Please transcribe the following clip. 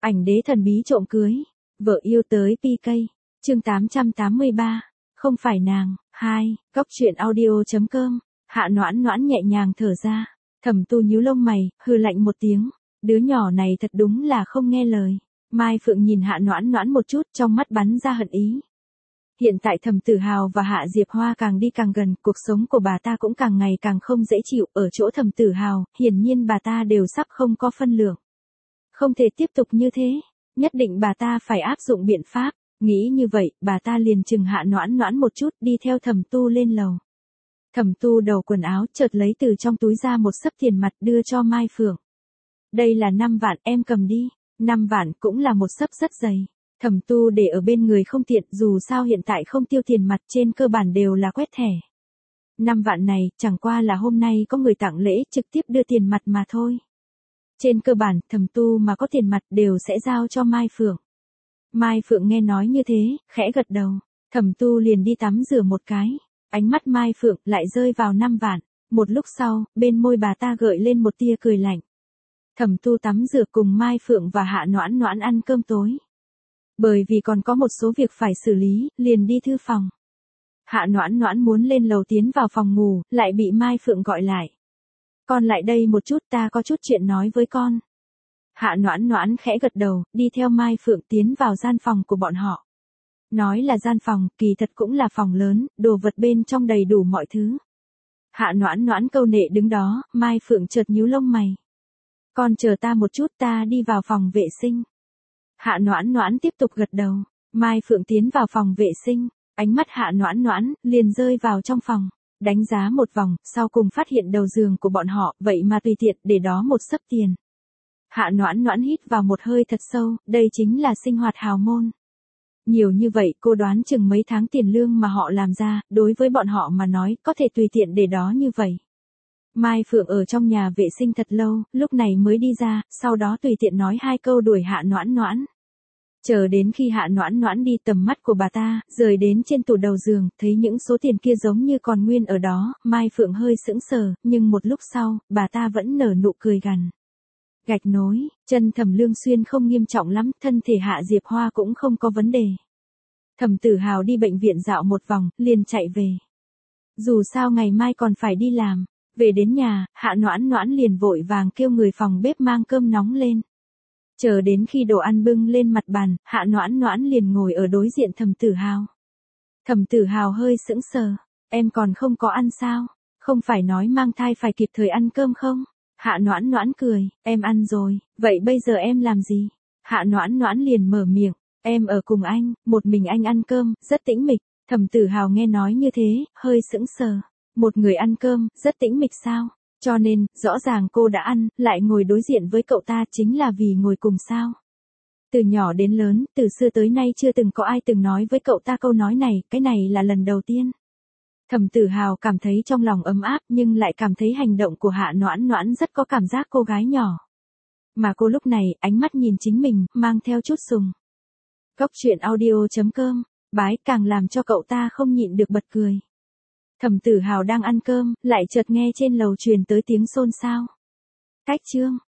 Ảnh đế thần bí trộm cưới. Vợ yêu tới PK. Chương 883. Không phải nàng. 2. Góc truyện audio.com. Hạ Noãn Noãn nhẹ nhàng thở ra. Thẩm Tu nhíu lông mày, hừ lạnh một tiếng. Đứa nhỏ này thật đúng là không nghe lời. Mai Phượng nhìn Hạ Noãn Noãn một chút, trong mắt bắn ra hận ý. Hiện tại Thẩm Tử Hào và Hạ Diệp Hoa càng đi càng gần, cuộc sống của bà ta cũng càng ngày càng không dễ chịu. Ở chỗ Thẩm Tử Hào, hiển nhiên bà ta đều sắp không có phân lượng. Không thể tiếp tục như thế, nhất định bà ta phải áp dụng biện pháp. Nghĩ như vậy, bà ta liền chừng Hạ Noãn Noãn một chút, đi theo Thẩm Tu lên lầu. Thẩm Tu đầu quần áo, chợt lấy từ trong túi ra một xấp tiền mặt đưa cho Mai Phượng. Đây là 5 vạn, em cầm đi. 5 vạn cũng là một xấp rất dày. Thẩm Tu để ở bên người không tiện, dù sao hiện tại không tiêu tiền mặt, trên cơ bản đều là quét thẻ. 5 vạn này, chẳng qua là hôm nay có người tặng lễ, trực tiếp đưa tiền mặt mà thôi. Trên cơ bản, Thẩm Tu mà có tiền mặt đều sẽ giao cho Mai Phượng. Mai Phượng nghe nói như thế, khẽ gật đầu. Thẩm Tu liền đi tắm rửa một cái. Ánh mắt Mai Phượng lại rơi vào 5 vạn. Một lúc sau, bên môi bà ta gợi lên một tia cười lạnh. Thẩm Tu tắm rửa cùng Mai Phượng và Hạ Noãn Noãn ăn cơm tối. Bởi vì còn có một số việc phải xử lý, liền đi thư phòng. Hạ Noãn Noãn muốn lên lầu tiến vào phòng ngủ, lại bị Mai Phượng gọi lại. Con lại đây một chút, ta có chút chuyện nói với con. Hạ Noãn Noãn khẽ gật đầu, đi theo Mai Phượng tiến vào gian phòng của bọn họ. Nói là gian phòng, kỳ thật cũng là phòng lớn, đồ vật bên trong đầy đủ mọi thứ. Hạ Noãn Noãn câu nệ đứng đó, Mai Phượng chợt nhíu lông mày. Con chờ ta một chút, ta đi vào phòng vệ sinh. Hạ Noãn Noãn tiếp tục gật đầu. Mai Phượng tiến vào phòng vệ sinh, ánh mắt Hạ Noãn Noãn liền rơi vào trong phòng, đánh giá một vòng, sau cùng phát hiện đầu giường của bọn họ, vậy mà tùy tiện để đó một xấp tiền. Hạ Noãn Noãn hít vào một hơi thật sâu, đây chính là sinh hoạt hào môn. Nhiều như vậy, cô đoán chừng mấy tháng tiền lương mà họ làm ra, đối với bọn họ mà nói, có thể tùy tiện để đó như vậy. Mai Phượng ở trong nhà vệ sinh thật lâu, lúc này mới đi ra, sau đó tùy tiện nói 2 câu đuổi Hạ Noãn Noãn. Chờ đến khi Hạ Noãn Noãn đi, tầm mắt của bà ta rời đến trên tủ đầu giường, thấy những số tiền kia giống như còn nguyên ở đó, Mai Phượng hơi sững sờ, nhưng một lúc sau, bà ta vẫn nở nụ cười gằn. Gạch nối, chân Thẩm Lương Xuyên không nghiêm trọng lắm, thân thể Hạ Diệp Hoa cũng không có vấn đề. Thẩm Tử Hào đi bệnh viện dạo một vòng, liền chạy về. Dù sao ngày mai còn phải đi làm. Về đến nhà, Hạ Noãn Noãn liền vội vàng kêu người phòng bếp mang cơm nóng lên. Chờ đến khi đồ ăn bưng lên mặt bàn, Hạ Noãn Noãn liền ngồi ở đối diện Thẩm Tử Hào. Thẩm Tử Hào hơi sững sờ. Em còn không có ăn sao? Không phải nói mang thai phải kịp thời ăn cơm không? Hạ Noãn Noãn cười, em ăn rồi, vậy bây giờ em làm gì? Hạ Noãn Noãn liền mở miệng, em ở cùng anh, một mình anh ăn cơm, rất tĩnh mịch. Thẩm Tử Hào nghe nói như thế, hơi sững sờ. Một người ăn cơm, rất tĩnh mịch sao? Cho nên, rõ ràng cô đã ăn, lại ngồi đối diện với cậu ta chính là vì ngồi cùng sao? Từ nhỏ đến lớn, từ xưa tới nay chưa từng có ai từng nói với cậu ta câu nói này, cái này là lần đầu tiên. Thẩm Tử Hào cảm thấy trong lòng ấm áp, nhưng lại cảm thấy hành động của Hạ Noãn Noãn rất có cảm giác cô gái nhỏ. Mà cô lúc này, ánh mắt nhìn chính mình, mang theo chút sùng. Góc truyện audio.com, bái càng làm cho cậu ta không nhịn được bật cười. Thẩm Tử Hào đang ăn cơm, lại chợt nghe trên lầu truyền tới tiếng xôn xao. Cách chương.